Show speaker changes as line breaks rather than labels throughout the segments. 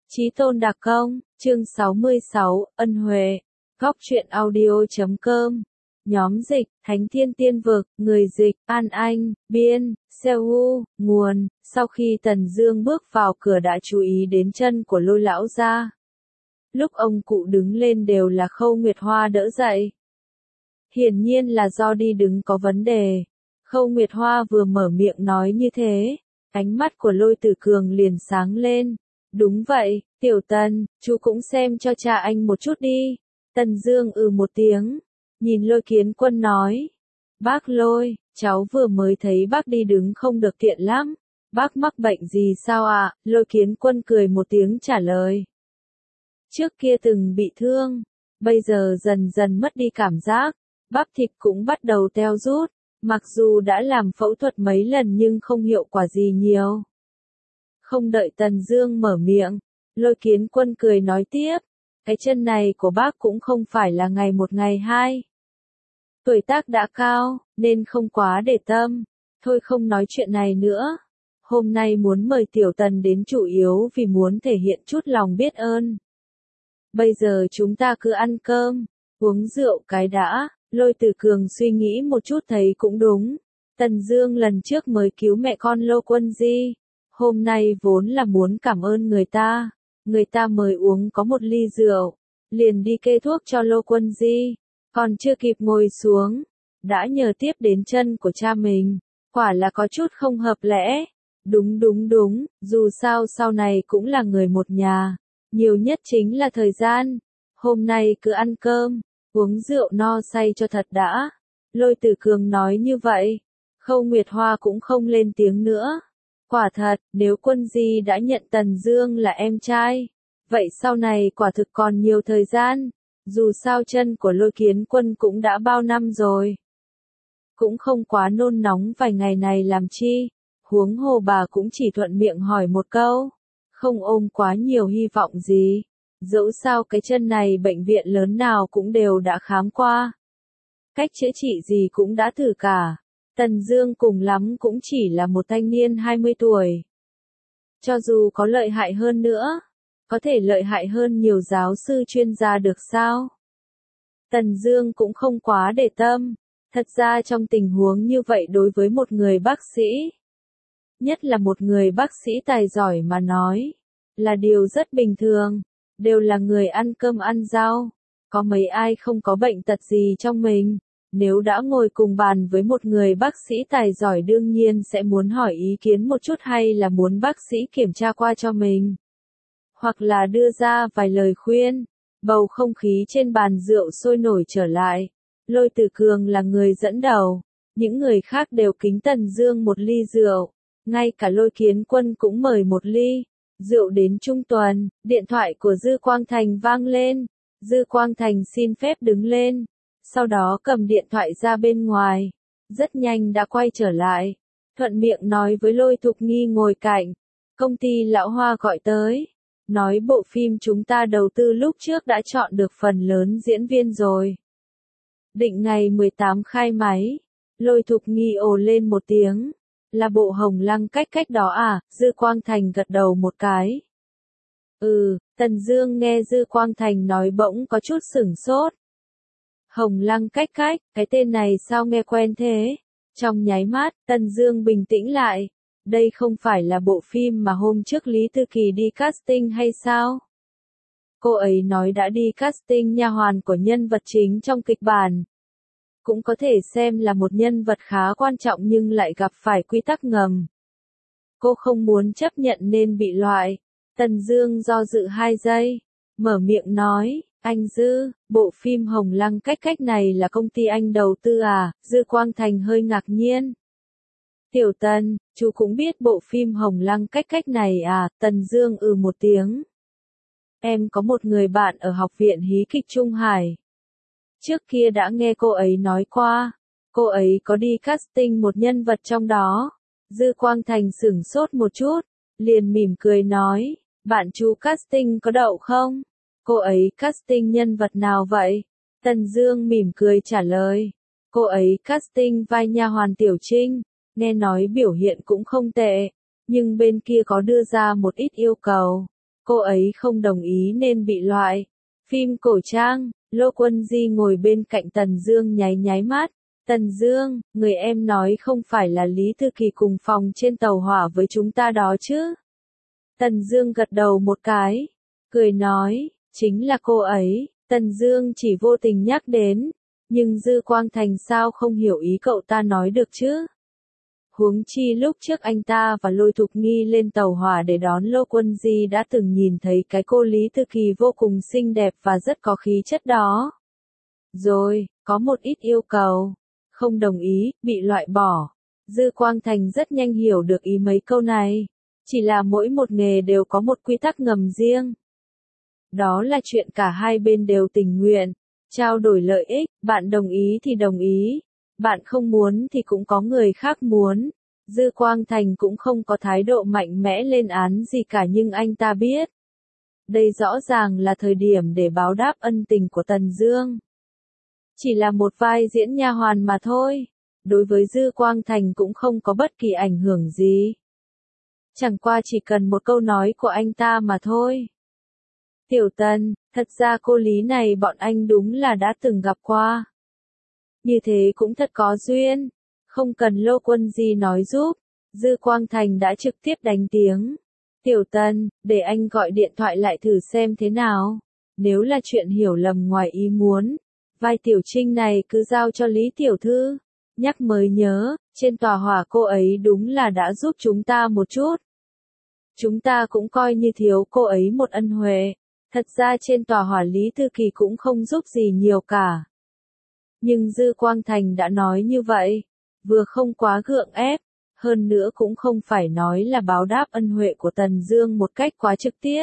Chí tôn đặc công, chương 66, ân huệ, góc truyện audio.com, nhóm dịch, Thánh Thiên Tiên Vực, người dịch, An Anh, biên, Seoul, nguồn, sau khi Tần Dương bước vào cửa đã chú ý đến chân của Lôi lão gia. Lúc ông cụ đứng lên đều là Khâu Nguyệt Hoa đỡ dậy. Hiển nhiên là do đi đứng có vấn đề. Khâu Nguyệt Hoa vừa mở miệng nói như thế, ánh mắt của Lôi Tử Cường liền sáng lên. Đúng vậy, Tiểu Tần, chú cũng xem cho cha anh một chút đi. Tần Dương một tiếng, nhìn Lôi Kiến Quân nói. Bác Lôi, cháu vừa mới thấy bác đi đứng không được tiện lắm. Bác mắc bệnh gì sao ạ? Lôi Kiến Quân cười một tiếng trả lời. Trước kia từng bị thương, bây giờ dần dần mất đi cảm giác, bắp thịt cũng bắt đầu teo rút. Mặc dù đã làm phẫu thuật mấy lần nhưng không hiệu quả gì nhiều. Không đợi Tần Dương mở miệng, Lôi Kiến Quân cười nói tiếp, cái chân này của bác cũng không phải là ngày một ngày hai. Tuổi tác đã cao, nên không quá để tâm, thôi không nói chuyện này nữa. Hôm nay muốn mời Tiểu Tần đến chủ yếu vì muốn thể hiện chút lòng biết ơn. Bây giờ chúng ta cứ ăn cơm, uống rượu cái đã. Lôi Tử Cường suy nghĩ một chút thấy cũng đúng. Tần Dương lần trước mới cứu mẹ con Lô Quân Di. Hôm nay vốn là muốn cảm ơn người ta mời uống có một ly rượu, liền đi kê thuốc cho Lô Quân Di, còn chưa kịp ngồi xuống, đã nhờ tiếp đến chân của cha mình, quả là có chút không hợp lẽ. Đúng, dù sao sau này cũng là người một nhà, nhiều nhất chính là thời gian, hôm nay cứ ăn cơm, uống rượu no say cho thật đã. Lôi Tử Cường nói như vậy, Khâu Nguyệt Hoa cũng không lên tiếng nữa. Quả thật, nếu Quân Di đã nhận Tần Dương là em trai, vậy sau này quả thực còn nhiều thời gian, dù sao chân của Lôi Kiến Quân cũng đã bao năm rồi. Cũng không quá nôn nóng vài ngày này làm chi, huống hồ bà cũng chỉ thuận miệng hỏi một câu, không ôm quá nhiều hy vọng gì, dẫu sao cái chân này bệnh viện lớn nào cũng đều đã khám qua. Cách chữa trị gì cũng đã thử cả. Tần Dương cùng lắm cũng chỉ là một thanh niên 20 tuổi. Cho dù có lợi hại hơn nữa, có thể lợi hại hơn nhiều giáo sư chuyên gia được sao? Tần Dương cũng không quá để tâm. Thật ra trong tình huống như vậy đối với một người bác sĩ, nhất là một người bác sĩ tài giỏi mà nói, là điều rất bình thường. Đều là người ăn cơm ăn rau, có mấy ai không có bệnh tật gì trong mình. Nếu đã ngồi cùng bàn với một người bác sĩ tài giỏi đương nhiên sẽ muốn hỏi ý kiến một chút hay là muốn bác sĩ kiểm tra qua cho mình. Hoặc là đưa ra vài lời khuyên. Bầu không khí trên bàn rượu sôi nổi trở lại. Lôi Tử Cường là người dẫn đầu. Những người khác đều kính Tần Dương một ly rượu. Ngay cả Lôi Kiến Quân cũng mời một ly. Rượu đến trung tuần, điện thoại của Dư Quang Thành vang lên. Dư Quang Thành xin phép đứng lên. Sau đó cầm điện thoại ra bên ngoài, rất nhanh đã quay trở lại, thuận miệng nói với Lôi Thục Nghi ngồi cạnh, công ty Lão Hoa gọi tới, nói bộ phim chúng ta đầu tư lúc trước đã chọn được phần lớn diễn viên rồi. Định ngày 18 khai máy, Lôi Thục Nghi ồ lên một tiếng, là bộ Hồng Lăng cách đó à? Dư Quang Thành gật đầu một cái. Tần Dương nghe Dư Quang Thành nói bỗng có chút sửng sốt. Hồng Lăng cách, cái tên này sao nghe quen thế? Trong nháy mắt, Tần Dương bình tĩnh lại. Đây không phải là bộ phim mà hôm trước Lý Tư Kỳ đi casting hay sao? Cô ấy nói đã đi casting nha hoàn của nhân vật chính trong kịch bản. Cũng có thể xem là một nhân vật khá quan trọng nhưng lại gặp phải quy tắc ngầm. Cô không muốn chấp nhận nên bị loại. Tần Dương do dự 2 giây, mở miệng nói. Anh Dư, bộ phim Hồng Lăng cách này là công ty anh đầu tư à? Dư Quang Thành hơi ngạc nhiên. Tiểu Tần, chú cũng biết bộ phim Hồng Lăng cách này à? Tần Dương một tiếng. Em có một người bạn ở học viện hí kịch Trung Hải. Trước kia đã nghe cô ấy nói qua. Cô ấy có đi casting một nhân vật trong đó. Dư Quang Thành sửng sốt một chút, liền mỉm cười nói, bạn chú casting có đậu không? Cô ấy casting nhân vật nào vậy? Tần Dương mỉm cười trả lời. Cô ấy casting vai nha hoàn Tiểu Trinh, nghe nói biểu hiện cũng không tệ, nhưng bên kia có đưa ra một ít yêu cầu. cô ấy không đồng ý nên bị loại. Phim cổ trang, Lô Quân Di ngồi bên cạnh Tần Dương nháy nháy mắt. Tần Dương, người em nói không phải là Lý Thư Kỳ cùng phòng trên tàu hỏa với chúng ta đó chứ? Tần Dương gật đầu một cái, cười nói, chính là cô ấy. Tần Dương chỉ vô tình nhắc đến, nhưng Dư Quang Thành sao không hiểu ý cậu ta nói được chứ? Huống chi lúc trước anh ta và Lôi Thục Nghi lên tàu hỏa để đón Lô Quân Di đã từng nhìn thấy cái cô Lý Thư Kỳ vô cùng xinh đẹp và rất có khí chất đó. Rồi, có một ít yêu cầu. Không đồng ý, bị loại bỏ. Dư Quang Thành rất nhanh hiểu được ý mấy câu này. Chỉ là mỗi một nghề đều có một quy tắc ngầm riêng. Đó là chuyện cả hai bên đều tình nguyện. Trao đổi lợi ích, bạn đồng ý thì đồng ý. Bạn không muốn thì cũng có người khác muốn. Dư Quang Thành cũng không có thái độ mạnh mẽ lên án gì cả nhưng anh ta biết. Đây rõ ràng là thời điểm để báo đáp ân tình của Tần Dương. Chỉ là một vai diễn nha hoàn mà thôi. Đối với Dư Quang Thành cũng không có bất kỳ ảnh hưởng gì. Chẳng qua chỉ cần một câu nói của anh ta mà thôi. Tiểu Tần, thật ra cô Lý này bọn anh đúng là đã từng gặp qua. Như thế cũng thật có duyên. Không cần Lô Quân Di nói giúp. Dư Quang Thành đã trực tiếp đánh tiếng. Tiểu Tần, để anh gọi điện thoại lại thử xem thế nào. Nếu là chuyện hiểu lầm ngoài ý muốn, vai Tiểu Trinh này cứ giao cho Lý Tiểu Thư. Nhắc mới nhớ, trên tòa hỏa cô ấy đúng là đã giúp chúng ta một chút. Chúng ta cũng coi như thiếu cô ấy một ân huệ. Thật ra trên tòa hỏa Lý Thư Kỳ cũng không giúp gì nhiều cả. Nhưng Dư Quang Thành đã nói như vậy, vừa không quá gượng ép, hơn nữa cũng không phải nói là báo đáp ân huệ của Tần Dương một cách quá trực tiếp.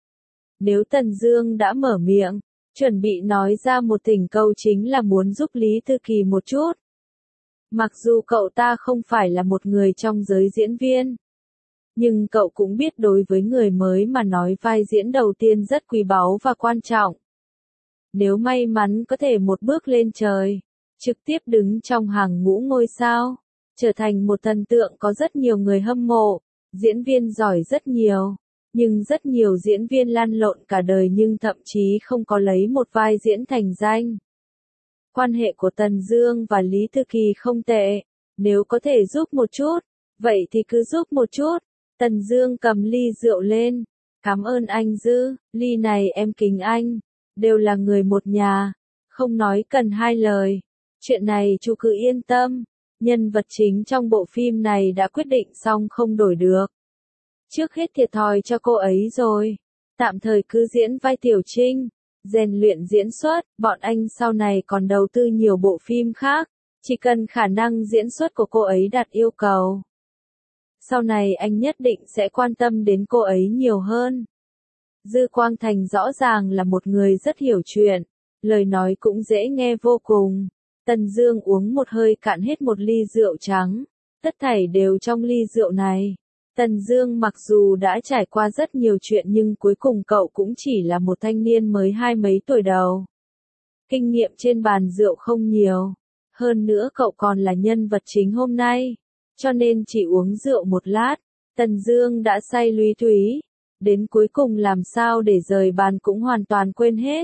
Nếu Tần Dương đã mở miệng, chuẩn bị nói ra một thỉnh cầu chính là muốn giúp Lý Thư Kỳ một chút. Mặc dù cậu ta không phải là một người trong giới diễn viên, nhưng cậu cũng biết đối với người mới mà nói vai diễn đầu tiên rất quý báu và quan trọng. Nếu may mắn có thể một bước lên trời, trực tiếp đứng trong hàng ngũ ngôi sao, trở thành một thần tượng có rất nhiều người hâm mộ, diễn viên giỏi rất nhiều, nhưng rất nhiều diễn viên lăn lộn cả đời nhưng thậm chí không có lấy một vai diễn thành danh. Quan hệ của Tần Dương và Lý Thư Kỳ không tệ, nếu có thể giúp một chút, vậy thì cứ giúp một chút. Tần Dương cầm ly rượu lên, cảm ơn anh Dư, ly này em kính anh, đều là người một nhà, không nói cần hai lời. Chuyện này chú cứ yên tâm, nhân vật chính trong bộ phim này đã quyết định xong không đổi được. Trước hết thiệt thòi cho cô ấy rồi, tạm thời cứ diễn vai Tiểu Trinh, rèn luyện diễn xuất, bọn anh sau này còn đầu tư nhiều bộ phim khác, chỉ cần khả năng diễn xuất của cô ấy đạt yêu cầu. Sau này anh nhất định sẽ quan tâm đến cô ấy nhiều hơn. Dư Quang Thành rõ ràng là một người rất hiểu chuyện, lời nói cũng dễ nghe vô cùng. Tần Dương uống một hơi cạn hết một ly rượu trắng, tất thảy đều trong ly rượu này. Tần Dương mặc dù đã trải qua rất nhiều chuyện nhưng cuối cùng cậu cũng chỉ là một thanh niên mới hai mấy tuổi đầu. Kinh nghiệm trên bàn rượu không nhiều, hơn nữa cậu còn là nhân vật chính hôm nay, cho nên chỉ uống rượu một lát, Tần Dương đã say lúy thúy, đến cuối cùng làm sao để rời bàn cũng hoàn toàn quên hết.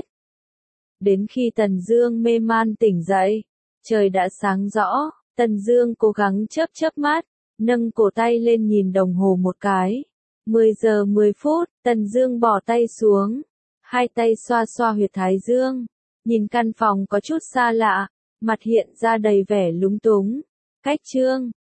Đến khi Tần Dương mê man tỉnh dậy, trời đã sáng rõ, Tần Dương cố gắng chớp mắt, nâng cổ tay lên nhìn đồng hồ một cái. 10 giờ 10 phút, Tần Dương bỏ tay xuống, hai tay xoa xoa huyệt thái dương, nhìn căn phòng có chút xa lạ, mặt hiện ra đầy vẻ lúng túng. Cách chương